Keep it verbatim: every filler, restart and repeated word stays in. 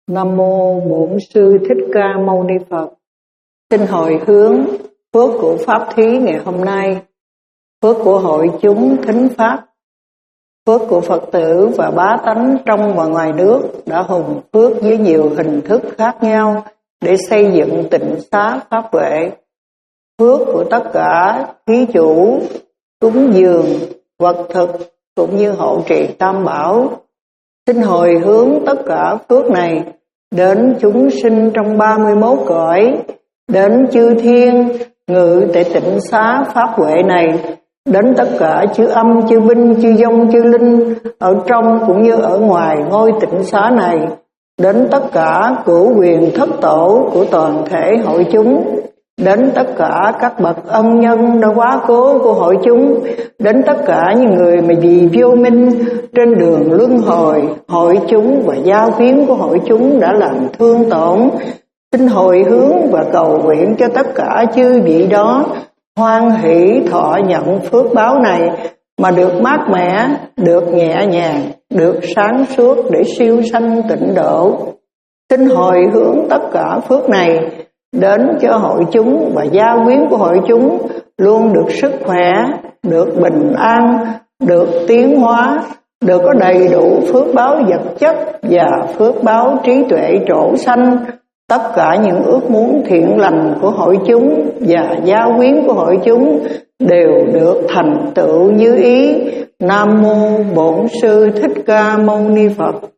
Nam mô Bổn Sư Thích Ca Mâu Ni Phật. Xin hồi hướng phước của pháp thí ngày hôm nay, phước của hội chúng thính pháp, phước của Phật tử và bá tánh trong và ngoài nước đã hùng phước với nhiều hình thức khác nhau để xây dựng tịnh xá pháp huệ. Phước của tất cả thí chủ cúng dường vật thực cũng như hộ trì tam bảo. Xin hồi hướng tất cả phước này đến chúng sinh trong ba mươi mốt cõi, đến chư thiên ngự tại tịnh xá pháp huệ này, đến tất cả chư âm, chư binh, chư vong, chư linh ở trong cũng như ở ngoài ngôi tịnh xá này, đến tất cả cửu quyền thất tổ của toàn thể hội chúng, đến tất cả các bậc ân nhân đã quá cố của hội chúng, đến tất cả những người mà vì vô minh trên đường luân hồi hội chúng và giao quyến của hội chúng đã làm thương tổn. Xin hồi hướng và cầu nguyện cho tất cả chư vị đó hoan hỷ thọ nhận phước báo này mà được mát mẻ, được nhẹ nhàng, được sáng suốt để siêu sanh tịnh độ. Xin hồi hướng tất cả phước này đến cho hội chúng và gia quyến của hội chúng luôn được sức khỏe, được bình an, được tiến hóa, được có đầy đủ phước báo vật chất và phước báo trí tuệ trổ sanh. Tất cả những ước muốn thiện lành của hội chúng và gia quyến của hội chúng đều được thành tựu như ý. Nam mô Bổn Sư Thích Ca Mâu Ni Phật.